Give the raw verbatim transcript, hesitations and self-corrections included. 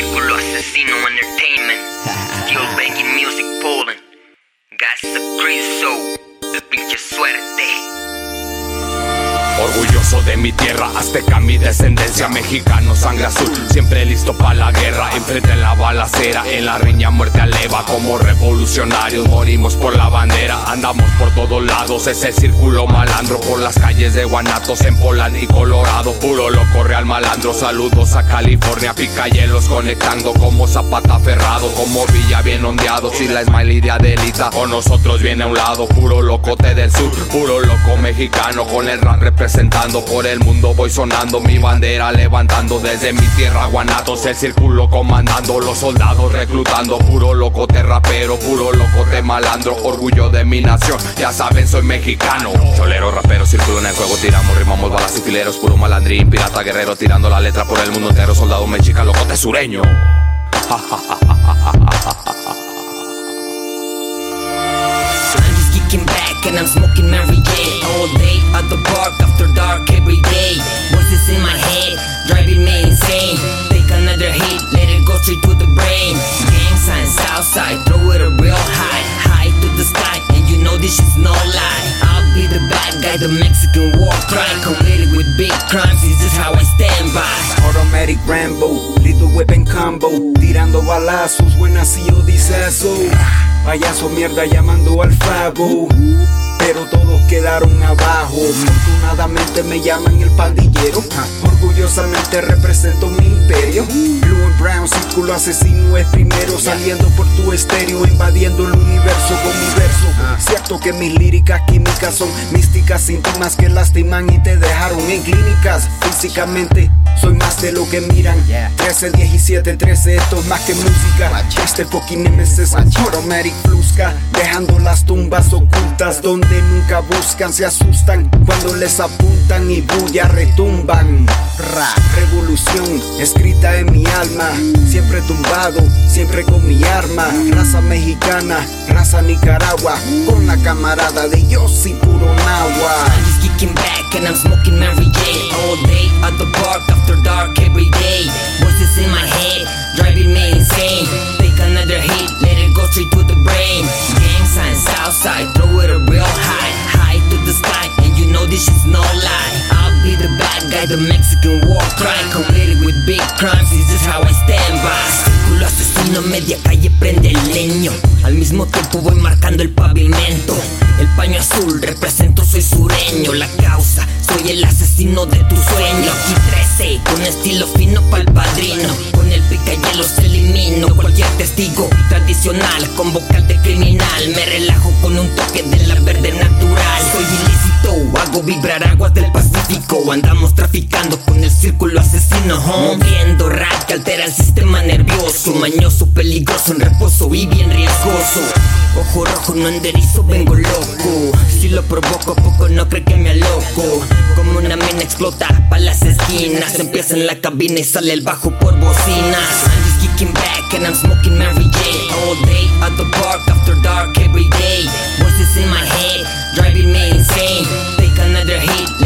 Círculo Asesino Entertainment, Still Banking Music Poland, Gaza Criso, el pinche suerte. Orgulloso de mi tierra, azteca mi descendencia, mexicano, sangre azul, siempre listo para la guerra. Enfrente en la balacera, en la riña muerte aleva. Como revolucionarios morimos por la bandera. Andamos por todos lados, es el círculo malandro. Por las calles de Guanatos, en Poland y Colorado. Puro loco, real malandro, saludos a California. Picayelos conectando como Zapata Ferrado. Como Villa bien ondeado, si la Smiley de Adelita con nosotros viene a un lado. Puro locote del sur, puro loco mexicano. Con el rap representando por el mundo voy sonando, mi bandera levantando. Desde mi tierra Guanatos, el círculo comandando. Los soldados reclutando, puro locote rapero, puro locote malandro. Orgullo de mi nación, ya saben soy mexicano. Cholero, rapero, círculo en el juego. Tiramos, rimamos, balas y fileros. Puro malandrín, pirata, guerrero. Tirando la letra por el mundo entero. Soldado mexica, locote sureño. Kicking back and I'm smoking Mary J. All day at the park after dark every day. Voices in my head driving me insane. Take another hit, let it go straight to the brain. Gang signs outside, throw it a real high, high to the sky, and you know this is no lie. I'll be the bad guy, the Mexican war crime, committed with big crimes. This is how I stand by. Automatic Rambo, little weapon combo, tirando balazos, buena si yo dice eso. Payaso mierda llamando al favo, pero todos quedaron abajo. Afortunadamente me llaman el pandillero, orgullosamente represento mi imperio. Blue and Brown, círculo asesino es primero. Saliendo por tu estéreo, invadiendo el universo con mi verso. Cierto que mis líricas químicas son místicas, íntimas que lastiman y te dejaron en clínicas. Físicamente soy más de lo que miran. Trece, diecisiete, trece, esto es más que música. Este fucking nemesis, automatic flusca, dejando las tumbas ocultas donde nunca buscan. Se asustan cuando les apuntan y bulla retumban. Ra, revolución escrita en mi alma, siempre tumbado, siempre con mi arma. Raza mexicana, raza Nicaragua, con la camarada de Yossi puro Nahua. I'm just kicking back and I'm smoking Mary J. All day at the park after dark every day. Voices in my head driving me insane. Take another hit, let it go straight to the brain. Gang signs outside, throw it a real high, high to the sky, and you know this is no lie. I'll be the bad guy, the Mexican war crime, committed with big crimes. This is how I stand by. Círculo asesino, media calle prende el leño. Al mismo tiempo voy marcando el pavimento. El paño azul represento, soy sureño. La causa, soy el asesino de tu sueño. Aquí trece, con estilo fino pa'l padrino. Con el picahielo se elimino cualquier testigo tradicional con vocal de criminal. Me relajo con un toque de la verde natural. Soy ilícito, hago vibrar aguas del Pacífico. Andamos traficando con el círculo asesino, huh? Moviendo rap que altera el sistema nervioso. Mañoso, peligroso, en reposo y bien riesgoso. Ojo rojo, no enderizo, vengo loco. Si lo provoco poco, no cree que me aloco. Como una mina explota pa' las esquinas. Empieza en la cabina y sale el bajo por bocinas. I'm just kicking back and I'm smoking Mary J. All day at the park after dark every day. Voices in my head driving me insane. Take another hit,